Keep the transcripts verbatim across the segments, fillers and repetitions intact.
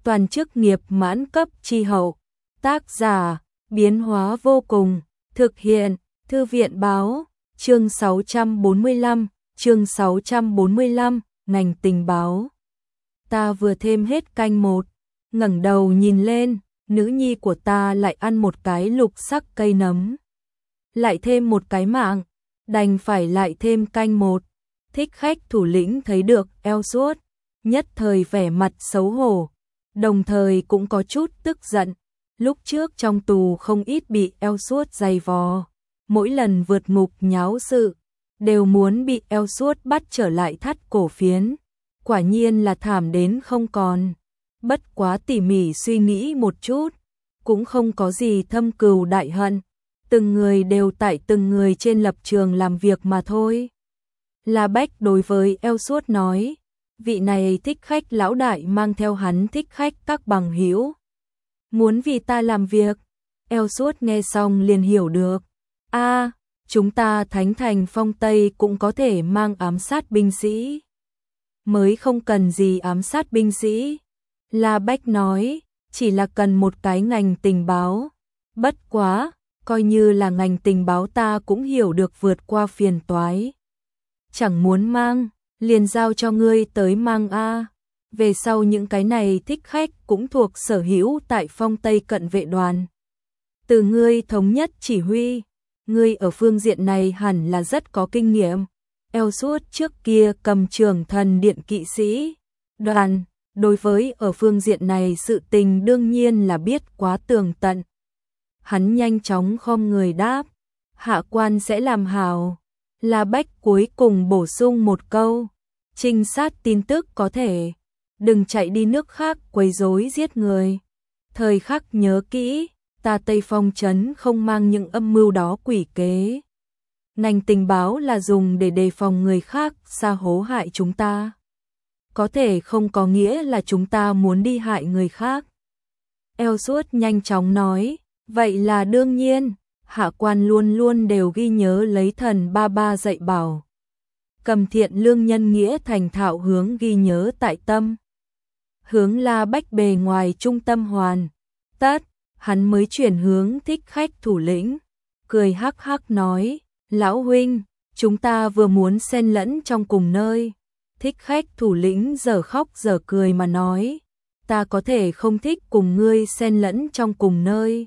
toàn chức nghiệp mãn cấp chi hậu. Tác giả, biến hóa vô cùng, thực hiện, Thư viện báo, chương sáu trăm bốn mươi lăm, chương sáu trăm bốn mươi lăm, ngành tình báo. Ta vừa thêm hết canh một, ngẩng đầu nhìn lên, nữ nhi của ta lại ăn một cái lục sắc cây nấm. Lại thêm một cái mạng, đành phải lại thêm canh một. Thích khách thủ lĩnh thấy được Ellsworth, nhất thời vẻ mặt xấu hổ, đồng thời cũng có chút tức giận. Lúc trước trong tù không ít bị Ellsworth giày vò, mỗi lần vượt ngục nháo sự, đều muốn bị Ellsworth bắt trở lại thắt cổ phiến. Quả nhiên là thảm đến không còn. Bất quá tỉ mỉ suy nghĩ một chút, cũng không có gì thâm cừu đại hận. Từng người đều tại từng người trên lập trường làm việc mà thôi. La Bách đối với Ellsworth nói, vị này thích khách lão đại mang theo hắn thích khách các bằng hữu. Muốn vì ta làm việc. Ellsworth nghe xong liền hiểu được. A, à, chúng ta Thánh Thành Phong Tây cũng có thể mang ám sát binh sĩ. Mới không cần gì ám sát binh sĩ. La Bách nói, chỉ là cần một cái ngành tình báo. Bất quá, coi như là ngành tình báo ta cũng hiểu được vượt qua phiền toái. Chẳng muốn mang, liền giao cho ngươi tới mang a. Về sau những cái này thích khách cũng thuộc sở hữu tại Phong Tây cận vệ đoàn. Từ ngươi thống nhất chỉ huy, ngươi ở phương diện này hẳn là rất có kinh nghiệm. Ellsworth trước kia cầm Trường Thần Điện kỵ sĩ đoàn, đối với ở phương diện này sự tình đương nhiên là biết quá tường tận. Hắn nhanh chóng khom người đáp, hạ quan sẽ làm hảo. La Bách cuối cùng bổ sung một câu, trinh sát tin tức có thể, đừng chạy đi nước khác quấy rối giết người. Thời khắc nhớ kỹ, ta Tây Phong trấn không mang những âm mưu đó quỷ kế. Ngành tình báo là dùng để đề phòng người khác sa hố hại chúng ta. Có thể không có nghĩa là chúng ta muốn đi hại người khác. Ellsworth nhanh chóng nói, vậy là đương nhiên, hạ quan luôn luôn đều ghi nhớ lấy thần ba ba dạy bảo. Cầm thiện lương nhân nghĩa thành thạo hướng ghi nhớ tại tâm. Hướng La Bách bề ngoài trung tâm hoàn tất, hắn mới chuyển hướng thích khách thủ lĩnh, cười hắc hắc nói, lão huynh, chúng ta vừa muốn xen lẫn trong cùng nơi. Thích khách thủ lĩnh giờ khóc giờ cười mà nói, ta có thể không thích cùng ngươi xen lẫn trong cùng nơi.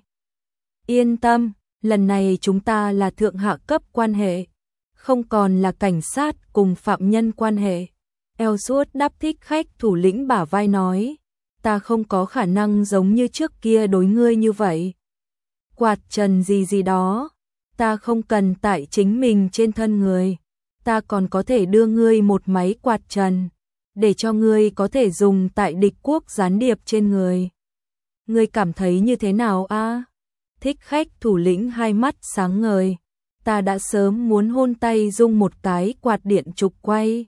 Yên tâm, lần này chúng ta là thượng hạ cấp quan hệ, không còn là cảnh sát cùng phạm nhân quan hệ. Ellsworth đáp thích khách thủ lĩnh bả vai nói, ta không có khả năng giống như trước kia đối ngươi như vậy. Quạt trần gì gì đó, ta không cần tại chính mình trên thân người, ta còn có thể đưa ngươi một máy quạt trần, để cho ngươi có thể dùng tại địch quốc gián điệp trên người. Ngươi cảm thấy như thế nào a? À? Thích khách thủ lĩnh hai mắt sáng ngời, ta đã sớm muốn hôn tay dung một cái quạt điện trục quay.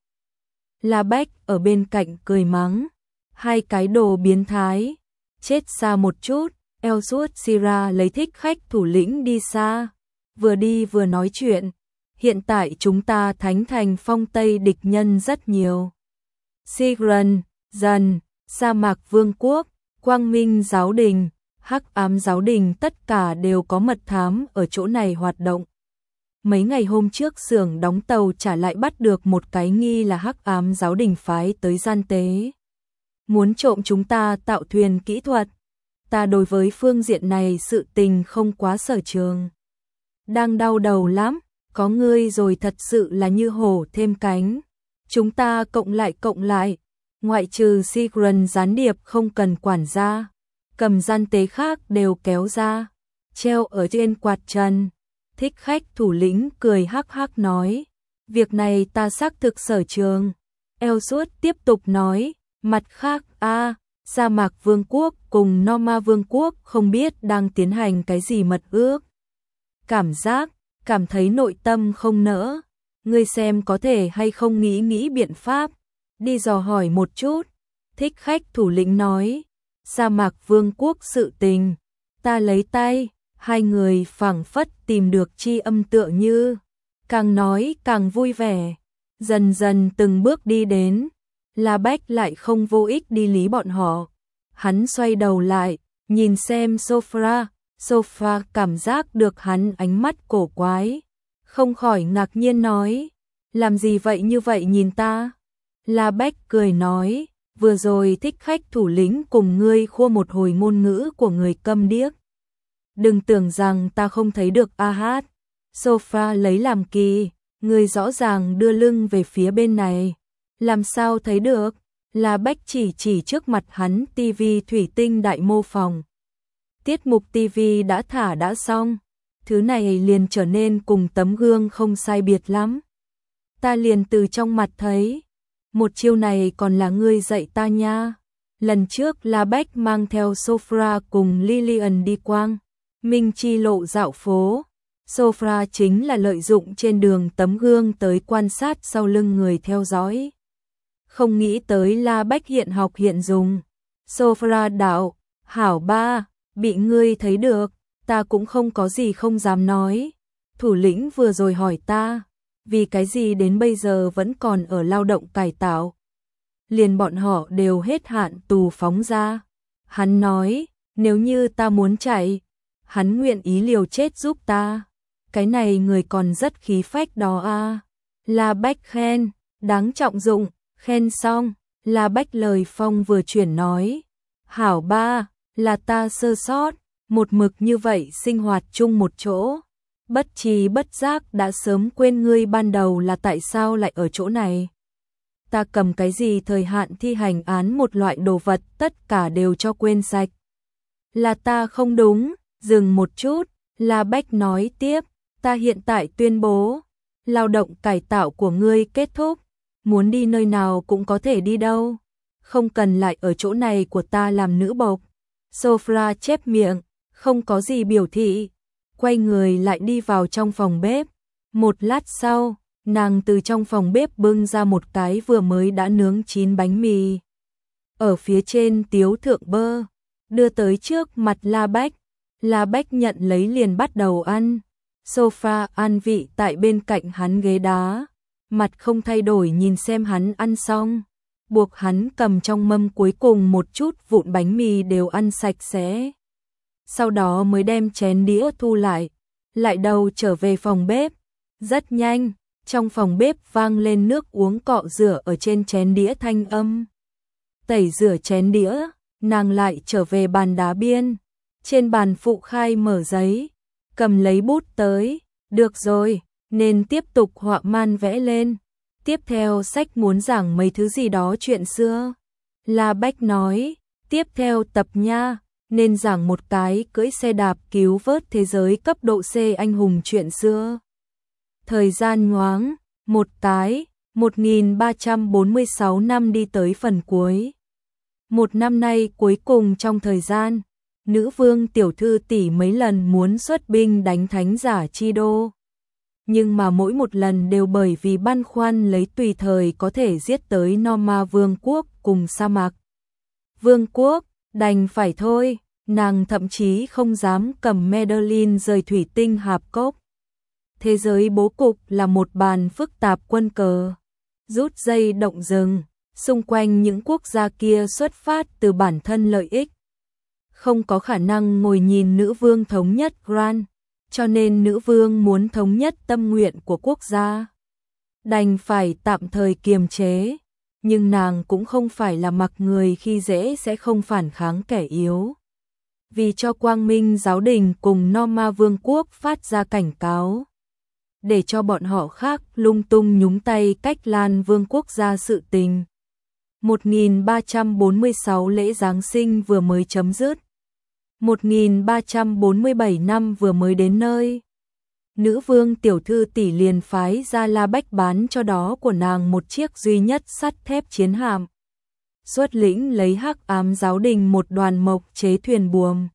La Bách ở bên cạnh cười mắng, hai cái đồ biến thái, chết xa một chút. Ellsworth Sira lấy thích khách thủ lĩnh đi xa, vừa đi vừa nói chuyện, hiện tại chúng ta Thánh Thành Phong Tây địch nhân rất nhiều. Sigran, Dần, Sa Mạc Vương quốc, Quang Minh Giáo Đình, Hắc Ám Giáo Đình tất cả đều có mật thám ở chỗ này hoạt động. Mấy ngày hôm trước xưởng đóng tàu trả lại bắt được một cái nghi là Hắc Ám Giáo Đình phái tới gian tế. Muốn trộm chúng ta tạo thuyền kỹ thuật. Ta đối với phương diện này sự tình không quá sở trường. Đang đau đầu lắm, có ngươi rồi thật sự là như hổ thêm cánh. Chúng ta cộng lại cộng lại, ngoại trừ Sigran gián điệp không cần quản gia, cầm gian tế khác đều kéo ra, treo ở trên quạt trần. Thích khách thủ lĩnh cười hắc hắc nói, việc này ta xác thực sở trường. Ellsworth tiếp tục nói, mặt khác a, Sa Mạc Vương quốc cùng Norma Vương quốc không biết đang tiến hành cái gì mật ước. Cảm giác, cảm thấy nội tâm không nỡ. Ngươi xem có thể hay không nghĩ nghĩ biện pháp, đi dò hỏi một chút. Thích khách thủ lĩnh nói, Sa Mạc Vương quốc sự tình, ta lấy tay. Hai người phảng phất tìm được chi âm tựa như, càng nói càng vui vẻ, dần dần từng bước đi đến. La Bách lại không vô ích đi lý bọn họ, Hắn xoay đầu lại, nhìn xem Sophia, Sophia cảm giác được hắn ánh mắt cổ quái, không khỏi ngạc nhiên nói, làm gì vậy như vậy nhìn ta? La Bách cười nói, vừa rồi thích khách thủ lĩnh cùng ngươi khua một hồi ngôn ngữ của người câm điếc. Đừng tưởng rằng ta không thấy được a hát. Sophia lấy làm kỳ, ngươi rõ ràng đưa lưng về phía bên này. Làm sao thấy được? La Bách chỉ chỉ trước mặt hắn tivi thủy tinh đại mô phòng. Tiết mục tivi đã thả đã xong, thứ này liền trở nên cùng tấm gương không sai biệt lắm. Ta liền từ trong mặt thấy, một chiêu này còn là ngươi dạy ta nha. Lần trước La Bách mang theo Sophia cùng Lillian đi quang minh chi lộ dạo phố. Sophia chính là lợi dụng trên đường tấm gương tới quan sát sau lưng người theo dõi. Không nghĩ tới La Bách hiện học hiện dùng. Sophia đạo, hảo ba, bị ngươi thấy được, ta cũng không có gì không dám nói. Thủ lĩnh vừa rồi hỏi ta, vì cái gì đến bây giờ vẫn còn ở lao động cải tạo. Liền bọn họ đều hết hạn tù phóng ra. Hắn nói, nếu như ta muốn chạy, hắn nguyện ý liều chết giúp ta. Cái này người còn rất khí phách đó a. La Bách khen, đáng trọng dụng, khen xong, La Bách lời phong vừa chuyển nói, hảo ba, là ta sơ sót, một mực như vậy sinh hoạt chung một chỗ. Bất trí bất giác đã sớm quên ngươi ban đầu là tại sao lại ở chỗ này. Ta cầm cái gì thời hạn thi hành án một loại đồ vật tất cả đều cho quên sạch. Là ta không đúng, dừng một chút, La Bách nói tiếp, ta hiện tại tuyên bố, lao động cải tạo của ngươi kết thúc, muốn đi nơi nào cũng có thể đi đâu, không cần lại ở chỗ này của ta làm nữ bộc. Sophia chép miệng, không có gì biểu thị, quay người lại đi vào trong phòng bếp. Một lát sau, nàng từ trong phòng bếp bưng ra một cái vừa mới đã nướng chín bánh mì. Ở phía trên tiếu thượng bơ, đưa tới trước mặt La Bách. La Bách nhận lấy liền bắt đầu ăn. Sophia an vị tại bên cạnh hắn ghế đá, mặt không thay đổi nhìn xem hắn ăn xong, buộc hắn cầm trong mâm cuối cùng một chút vụn bánh mì đều ăn sạch sẽ. Sau đó mới đem chén đĩa thu lại, lại đầu trở về phòng bếp. Rất nhanh, trong phòng bếp vang lên nước uống cọ rửa ở trên chén đĩa thanh âm. Tẩy rửa chén đĩa, nàng lại trở về bàn đá biên. Trên bàn phụ khai mở giấy, cầm lấy bút tới, được rồi, nên tiếp tục họa man vẽ lên. Tiếp theo sách muốn giảng mấy thứ gì đó chuyện xưa. La Bách nói, tiếp theo tập nha, nên giảng một cái cưỡi xe đạp cứu vớt thế giới cấp độ C anh hùng chuyện xưa. Thời gian nhoáng, một cái, một nghìn ba trăm bốn mươi sáu năm đi tới phần cuối. Một năm nay cuối cùng trong thời gian, nữ vương tiểu thư tỷ mấy lần muốn xuất binh đánh thánh giả chi đô. Nhưng mà mỗi một lần đều bởi vì băn khoăn lấy tùy thời có thể giết tới Norma vương quốc cùng sa mạc vương quốc, đành phải thôi, nàng thậm chí không dám cầm Medellin rời thủy tinh hạp cốc. Thế giới bố cục là một bàn phức tạp quân cờ, rút dây động rừng, xung quanh những quốc gia kia xuất phát từ bản thân lợi ích. Không có khả năng ngồi nhìn nữ vương thống nhất Grand, cho nên nữ vương muốn thống nhất tâm nguyện của quốc gia. Đành phải tạm thời kiềm chế, nhưng nàng cũng không phải là mặc người khi dễ sẽ không phản kháng kẻ yếu. Vì cho Quang Minh giáo đình cùng Norma vương quốc phát ra cảnh cáo, để cho bọn họ khác lung tung nhúng tay cách Lan vương quốc ra sự tình. một nghìn ba trăm bốn mươi sáu lễ Giáng sinh vừa mới chấm dứt. một nghìn ba trăm bốn mươi bảy năm vừa mới đến nơi. Nữ vương tiểu thư tỷ liền phái ra La Bách bán cho đó của nàng một chiếc duy nhất sắt thép chiến hạm. Xuất lĩnh lấy hắc ám giáo đình một đoàn mộc chế thuyền buồm.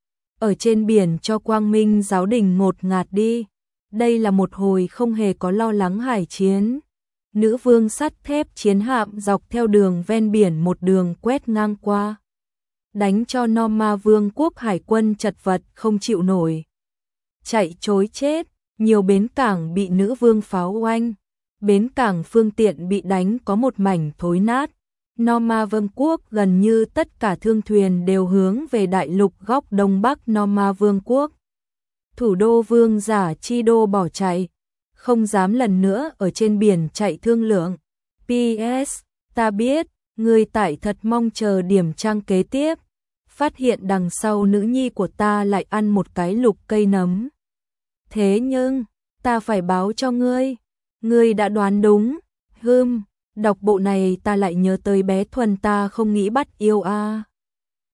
Ở trên biển cho Quang Minh giáo đình ngột ngạt đi. Đây là một hồi không hề có lo lắng hải chiến. Nữ vương sắt thép chiến hạm dọc theo đường ven biển một đường quét ngang qua, đánh cho Norma vương quốc hải quân chật vật không chịu nổi, chạy trối chết. Nhiều bến cảng bị nữ vương pháo oanh, bến cảng phương tiện bị đánh có một mảnh thối nát, Norma Vương quốc gần như tất cả thương thuyền đều hướng về đại lục góc đông bắc Norma Vương quốc. Thủ đô vương giả Chi Đô bỏ chạy, không dám lần nữa ở trên biển chạy thương lượng. pê ét. Ta biết, ngươi tại thật mong chờ điểm trang kế tiếp. Phát hiện đằng sau nữ nhi của ta lại ăn một cái lục cây nấm. Thế nhưng, ta phải báo cho ngươi. Ngươi đã đoán đúng. Hừm, đọc bộ này ta lại nhớ tới bé Thuần ta không nghĩ bắt yêu a. À.